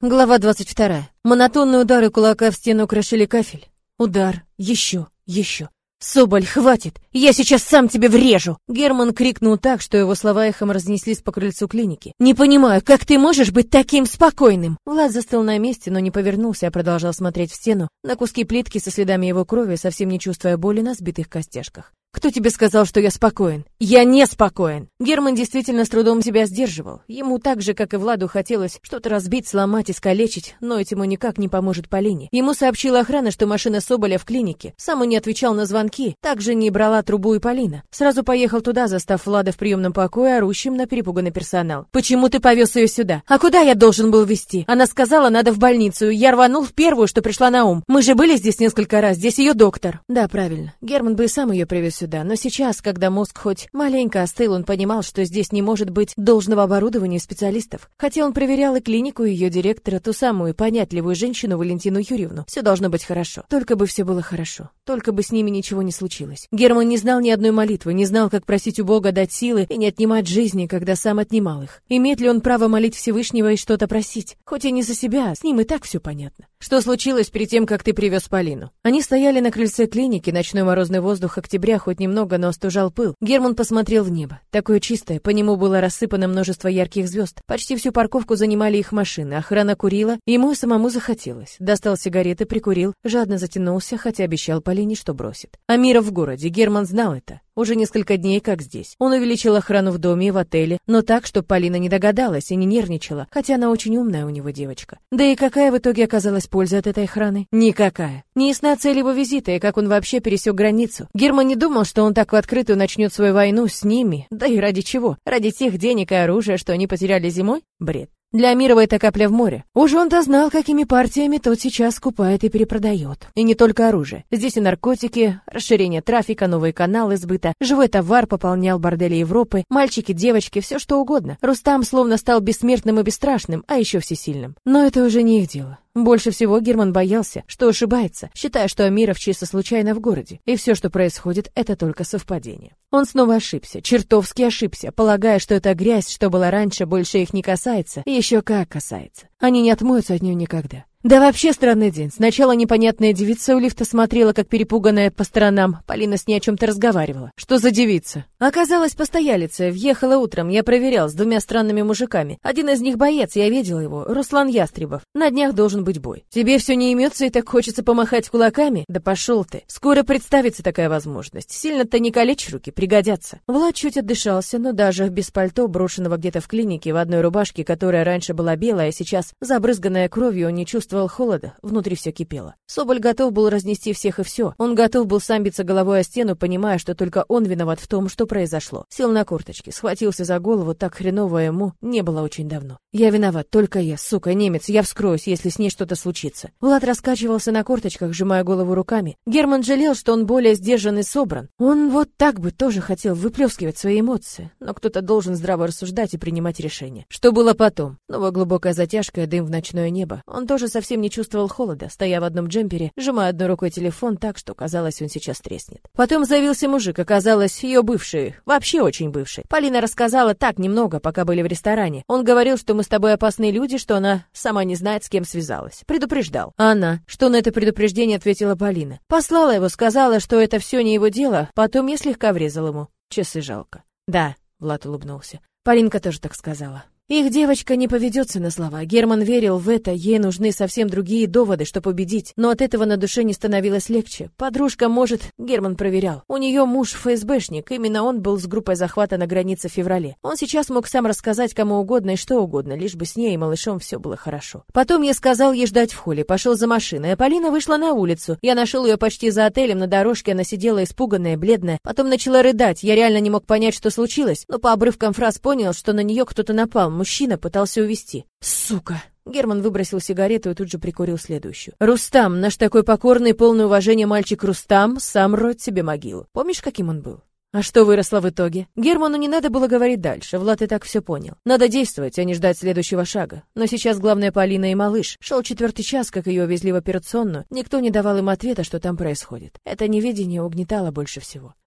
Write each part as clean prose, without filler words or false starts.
Глава 22. Монотонные удары кулака в стену крошили кафель. Удар. Еще. «Соболь, хватит! Я сейчас сам тебе врежу!» Герман крикнул так, что его слова эхом разнеслись по крыльцу клиники. «Не понимаю, как ты можешь быть таким спокойным?» Влад застыл на месте, но не повернулся, а продолжал смотреть в стену, на куски плитки со следами его крови, совсем не чувствуя боли на сбитых костяшках. «Кто тебе сказал, что я спокоен? Я не спокоен!» Герман действительно с трудом себя сдерживал. Ему так же, как и Владу, хотелось что-то разбить, сломать, искалечить, но этому никак не поможет Полине. Ему сообщила охрана, что машина Соболя в клинике. Сам он не отвечал на звонки, также не брала трубу и Полина. Сразу поехал туда, застав Влада в приемном покое, орущим на перепуганный персонал. «Почему ты повез ее сюда? А куда я должен был везти? Она сказала, надо в больницу. Я рванул в первую, что пришла на ум. Мы же были здесь несколько раз, здесь ее доктор». Да, правильно. Герман бы и сам ее привез сюда, но сейчас, когда мозг хоть маленько остыл, он понимал, что здесь не может быть должного оборудования и специалистов. Хотя он проверял и клинику, и ее директора, ту самую понятливую женщину Валентину Юрьевну. Все должно быть хорошо. Только бы все было хорошо. Только бы с ними ничего не случилось. Герман не знал ни одной молитвы, не знал, как просить у Бога дать силы и не отнимать жизни, когда сам отнимал их. Имеет ли он право молить Всевышнего и что-то просить? Хоть и не за себя, с ним и так все понятно. Что случилось перед тем, как ты привез Полину? Они стояли на крыльце клиники, ночной морозный воздух октября хоть немного, но остужал пыл. Герман посмотрел в небо. Такое чистое, по нему было рассыпано множество ярких звезд. Почти всю парковку занимали их машины, охрана курила, ему самому захотелось. Достал сигареты, прикурил, жадно затянулся, хотя обещал Полине, что бросит. Амира в городе, Герман знал это. Уже несколько дней как здесь. Он увеличил охрану в доме и в отеле, но так, чтобы Полина не догадалась и не нервничала, хотя она очень умная у него девочка. Да и какая в итоге оказалась польза от этой охраны? Никакая. Неясна цель его визита и как он вообще пересек границу. Герман не думал, что он так в открытую начнет свою войну с ними. Да и ради чего? Ради тех денег и оружия, что они потеряли зимой? Бред. Для Амирова это капля в море. Уж он-то знал, какими партиями тот сейчас скупает и перепродает. И не только оружие. Здесь и наркотики, расширение трафика, новые каналы сбыта, живой товар пополнял бордели Европы, мальчики, девочки, все что угодно. Рустам словно стал бессмертным и бесстрашным, а еще всесильным. Но это уже не их дело. Больше всего Герман боялся, что ошибается, считая, что Амиров чисто случайно в городе, и все, что происходит, это только совпадение. Он снова ошибся, чертовски ошибся, полагая, что эта грязь, что была раньше, больше их не касается, и еще как касается. Они не отмоются от нее никогда. Да вообще странный день. Сначала непонятная девица у лифта смотрела, как перепуганная по сторонам. Полина с ней о чем-то разговаривала. Что за девица? Оказалось, постоялица. Въехала утром. Я проверял с двумя странными мужиками. Один из них боец, я видел его. Руслан Ястребов. На днях должен быть бой. Тебе все не имется и так хочется помахать кулаками? Да пошел ты. Скоро представится такая возможность. Сильно-то не калечь руки, пригодятся. Влад чуть отдышался, но даже без пальто, брошенного где-то в клинике, в одной рубашке, которая раньше была белая, а сейчас забрызганная кровью, он не чувствовал холода, внутри все кипело. Соболь готов был разнести всех и все. Он готов был сам биться головой о стену, понимая, что только он виноват в том, что произошло. Сел на корточки, схватился за голову, так хреново ему не было очень давно. Я виноват, только я, сука, немец, я вскроюсь, если с ней что-то случится. Влад раскачивался на корточках, сжимая голову руками. Герман жалел, что он более сдержан и собран. Он вот так бы тоже хотел выплескивать свои эмоции, но кто-то должен здраво рассуждать и принимать решения. Что было потом? Новая глубокая затяжка и дым в ночное небо. Он тоже совсем не чувствовал холода, стоя в одном джемпере, сжимая одной рукой телефон так, что казалось, он сейчас треснет. Потом заявился мужик, оказалось, ее бывший, вообще очень бывший. Полина рассказала так немного, пока были в ресторане. Он говорил, что мы с тобой опасные люди, что она сама не знает, с кем связалась. Предупреждал. А она, что на это предупреждение ответила Полина. Послала его, сказала, что это все не его дело, потом я слегка врезал ему. Часы жалко. Да, Влад улыбнулся. Полинка тоже так сказала. Их девочка не поведется на слова. Герман верил в это, ей нужны совсем другие доводы, чтобы победить. Но от этого на душе не становилось легче. Подружка, может, Герман проверял. У нее муж ФСБшник, именно он был с группой захвата на границе в феврале. Он сейчас мог сам рассказать кому угодно и что угодно, лишь бы с ней и малышом все было хорошо. Потом я сказал ей ждать в холле, пошел за машиной, а Полина вышла на улицу. Я нашел ее почти за отелем, на дорожке она сидела испуганная, бледная. Потом начала рыдать, я реально не мог понять, что случилось, но по обрывкам фраз понял, что на нее кто-то напал. Мужчина пытался увести. Сука! Герман выбросил сигарету и тут же прикурил следующую. Рустам, наш такой покорный, полный уважения мальчик Рустам, сам роет себе могилу. Помнишь, каким он был? А что выросло в итоге? Герману не надо было говорить дальше, Влад и так все понял. Надо действовать, а не ждать следующего шага. Но сейчас главное Полина и малыш. Шел 4-й час, как ее везли в операционную. Никто не давал им ответа, что там происходит. Это неведение угнетало больше всего.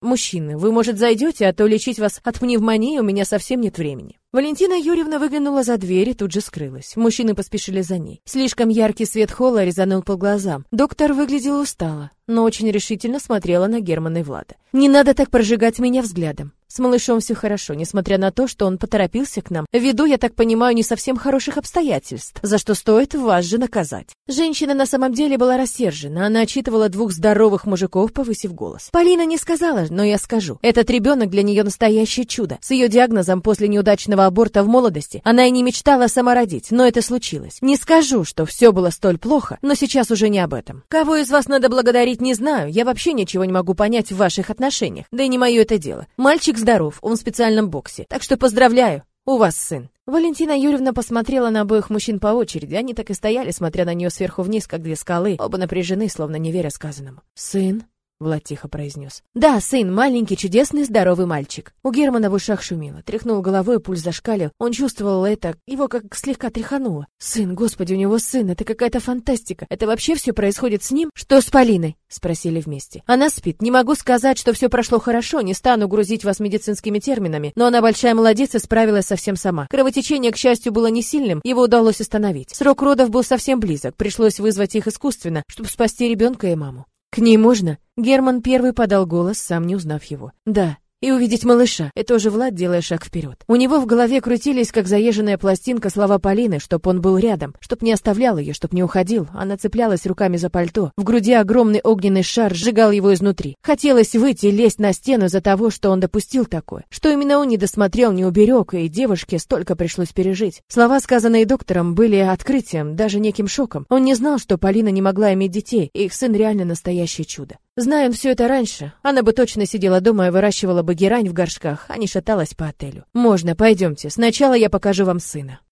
мужчины, вы, может, зайдете, а то лечить вас от пневмонии у меня совсем нет времени». Валентина Юрьевна выглянула за дверь и тут же скрылась. Мужчины поспешили за ней. Слишком яркий свет холла резанул по глазам. Доктор выглядела устало, но очень решительно смотрела на Германа и Влада. «Не надо так прожигать меня взглядом. С малышом все хорошо, несмотря на то, что он поторопился к нам, ввиду, я так понимаю, не совсем хороших обстоятельств, за что стоит вас же наказать». Женщина на самом деле была рассержена, она отчитывала двух здоровых мужиков, повысив голос. «Полина не сказала, но я скажу. Этот ребенок для нее настоящее чудо. С ее диагнозом после неудачного аборта в молодости она и не мечтала сама родить, но это случилось. Не скажу, что все было столь плохо, но сейчас уже не об этом. Кого из вас надо благодарить, не знаю, я вообще ничего не могу понять в ваших отношениях, да и не мое это дело. Мальчик здоров, он в специальном боксе, так что поздравляю, у вас сын». Валентина Юрьевна посмотрела на обоих мужчин по очереди, они так и стояли, смотря на нее сверху вниз, как две скалы, оба напряжены, словно не веря сказанному. «Сын?» Влад тихо произнес. «Да, сын, маленький, чудесный, здоровый мальчик». У Германа в ушах шумело, тряхнул головой, пульс зашкалил. Он чувствовал это, его как слегка тряхануло. «Сын, господи, у него сын, это какая-то фантастика. Это вообще все происходит с ним?» «Что с Полиной?» Спросили вместе. «Она спит. Не могу сказать, что все прошло хорошо, не стану грузить вас медицинскими терминами, но она большая молодец и справилась совсем сама. Кровотечение, к счастью, было не сильным, его удалось остановить. Срок родов был совсем близок, пришлось вызвать их искусственно, чтобы спасти ребенка и маму». «К ней можно?» Герман первый подал голос, сам не узнав его. «Да». «И увидеть малыша». Это уже Влад, делая шаг вперед. У него в голове крутились, как заезженная пластинка, слова Полины, чтоб он был рядом, чтоб не оставлял ее, чтоб не уходил. Она цеплялась руками за пальто. В груди огромный огненный шар сжигал его изнутри. Хотелось выйти, лезть на стену из-за того, что он допустил такое. Что именно он не досмотрел, не уберег, и девушке столько пришлось пережить. Слова, сказанные доктором, были открытием, даже неким шоком. Он не знал, что Полина не могла иметь детей, и их сын реально настоящее чудо. Зная он все это раньше, она бы точно сидела дома и выращивала бы герань в горшках, а не шаталась по отелю. «Можно, пойдемте. Сначала я покажу вам сына».